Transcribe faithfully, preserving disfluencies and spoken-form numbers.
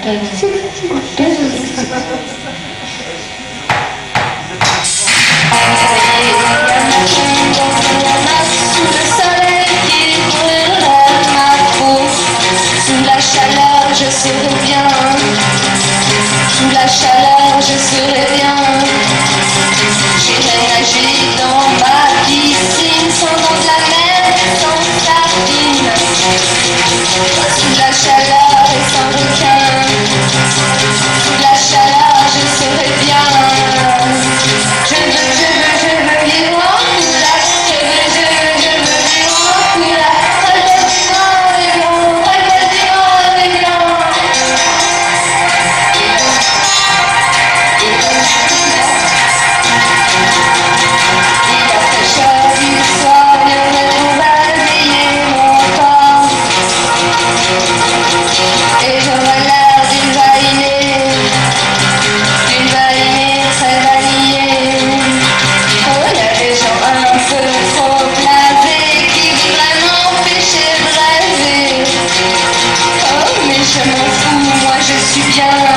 Sous le soleil qui brûlerait ma peau, sous la chaleur je serai bien, sous la chaleur je serai bien. J'irai nager dans ma piscine, sans nom de la mer, sans sardine, sous la chaleur et sans requin, sous la chaleur je serai bien. Je veux, je veux, je veux vivre en couleur, je veux, je veux, je veux vivre en couleur. Regarde-moi les blancs, regarde-moi les blancs. Et la fraîcheur du soir ne retrouve à veiller mon corps. Et j'aurai l'air d'une vainée, d'une vainée très vanillée. Oh, il y a des gens un peu trop blasés qui voudraient m'empêcher de rêver. Oh, mais je m'en fous, moi je suis bien.